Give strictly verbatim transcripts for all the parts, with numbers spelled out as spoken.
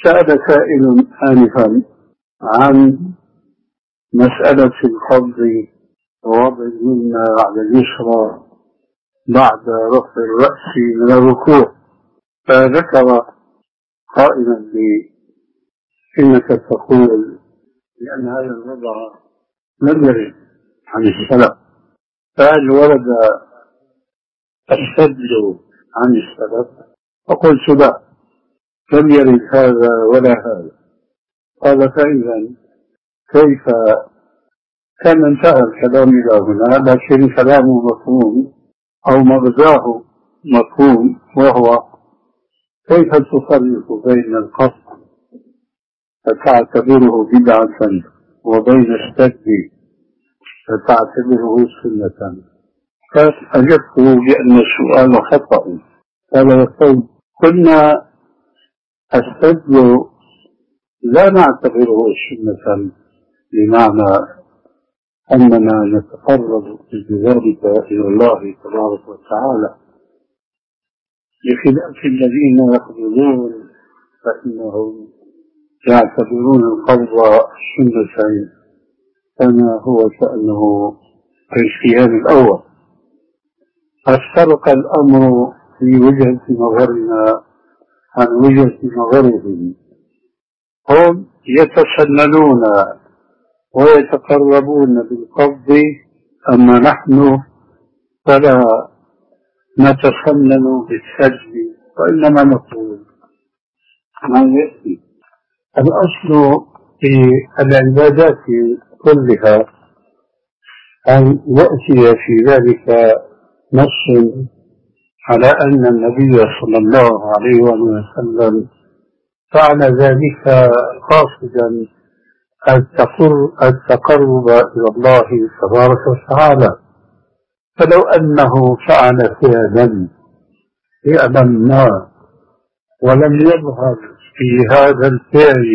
سأل سائل آنفا عن مسألة القبض ووضع اليمنى على اليسرى بعد رفع الرأس من الركوع، فذكر قائلا لي إنك تقول لأن هذا الوضع لم يرد عن السلف، فهل ورد السدل عن السلف؟ فقلت لا، لم يرد هذا ولا هذا. قال فإذا كيف؟ كان انتهى الكلام إلى هنا، لكن كلامه مفهوم أو مغزاه مفهوم، وهو كيف تفرق بين القصد فتعتبره بدعة وبين السد فتعتبره سنة؟ فأجبت بأن السؤال خطأ. قال يقول قلنا السد لا نعتبره سنة بمعنى أننا نتقرب بذلك إلى الله تبارك وتعالى، بخلاف الذين يقبضون فإنهم يعتبرون القبض سنة كما هو شأنه في الصيام الأول. فافترق الأمر في وجهة نظرنا عن وجهة نظرهم. هم يتسننون ويتقربون بالقبض، أما نحن فلا نتسنن بالسجد، وإنما نقول ما يأتي. الأصل في العبادات كلها أن يأتي في ذلك نص على أن النبي صلى الله عليه وسلم فعل ذلك قاصدا التقرب إلى الله تبارك وتعالى. فلو أنه فعل فعلا فعلا ما ولم يظهر في هذا الفعل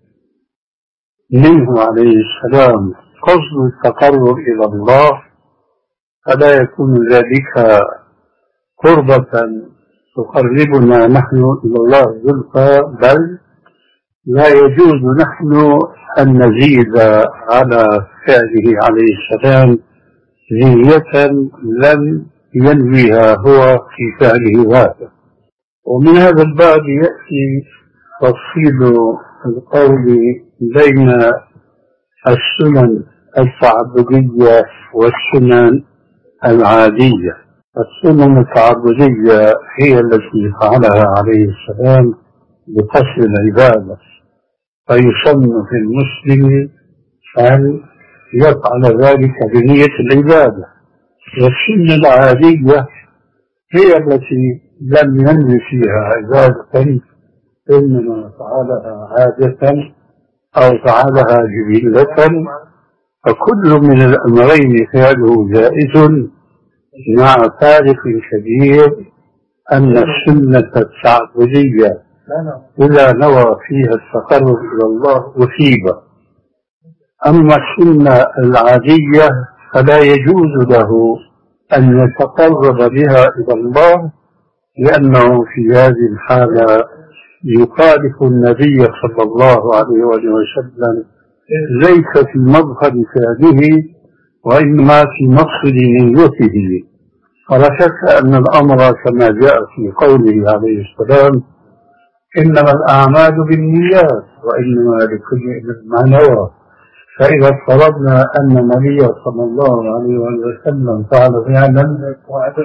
منه عليه السلام قصد التقرب إلى الله، فلا يكون ذلك قربة تقربنا نحن إلى الله زلفى، بل لا يجوز نحن أن نزيد على فعله عليه السلام نية لم ينويها هو في فعله هذا. ومن هذا الباب يأتي تفصيل القول بين السنن التعبدية والسنن العادية. السنن التعبدية هي التي فعلها عليه السلام بقصد العبادة، فيسن في المسلم أن يفعل ذلك بنية العبادة. والسنة العادية هي التي لم ينوي فيها عبادة، إنما فعلها عادة أو فعلها جبلة، فكل من الأمرين فعله جائز، مع فارق كبير أن السنة التعبدية إذا نوى فيها التقرب إلى الله أثيب، أما السنة العادية فلا يجوز له أن يتقرب بها إلى الله، لأنه في هذه الحالة يخالف النبي صلى الله عليه وسلم ليس في مظهر فعله وإنما في مقصد نيته. ولا شك أن الأمر كما جاء في قوله عليه السلام إنما الأعمال بالنيات وإنما لكل ما نوى. فإذا افترضنا أن النبي صلى الله عليه وسلم فعل فعلا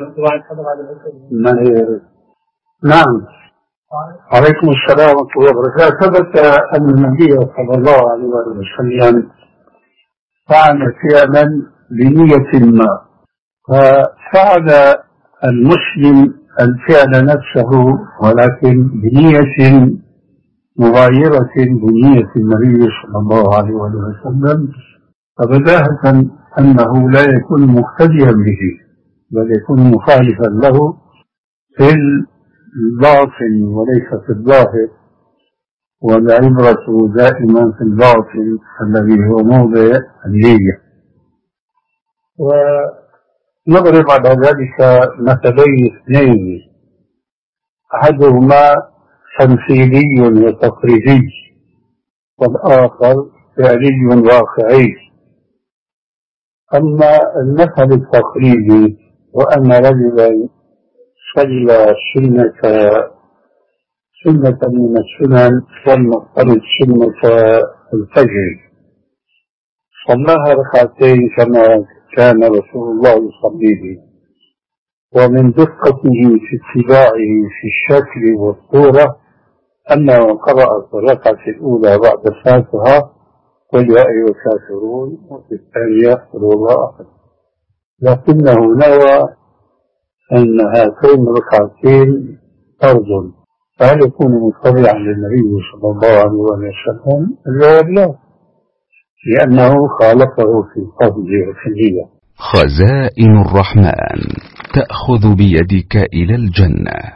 نعم عليكم السلام ورحمة الله وبركاته. ثبت أن النبي صلى الله عليه وسلم فعل فعلا بنية ما، ففعل المسلم الفعل نفسه ولكن بنية مغايرة بنية النبي صلى الله عليه وسلم، فبداهة أنه لا يكون مقتديا به بل يكون مخالفا له في الباطن وليس في الظاهر، والعبرة دائما في الباطن الذي هو موضع النية. ونضرب على ذلك مثلين اثنين، أحدهما تمثيلي وتقريبي، والآخر فعلي واقعي. أما المثل التقريبي وأن رجلا صلى سنة سنة من السنن والمفترض سنة الفجر، صلاها ركعتين كما كان رسول الله يصليه، ومن دقته في اتباعه في الشكل والصورة أنه قرأ في الركعة الأولى بعد الفاتحة قل يا أيها الكافرون، وفي الثانية قل هو الله أحد، لكنه نوى أن هاتين الركعتين فرض، فهل يكون متبعا للنبي صلى الله عليه وسلم؟ الجواب لا، لأنه خالفه في الفضل وفي النية. خزائن الرحمن تأخذ بيدك إلى الجنة.